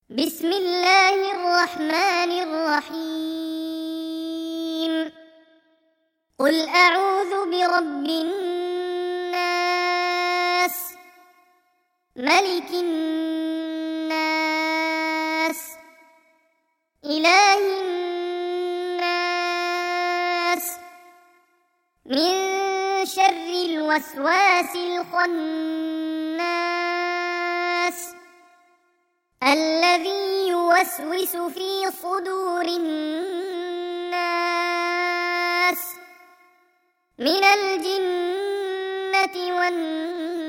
بسم الله الرحمن الرحيم قل أعوذ برب الناس ملك الناس إله الناس من شر الوسواس الخناس الذي يوسوس في صدور الناس من الجنة والناس.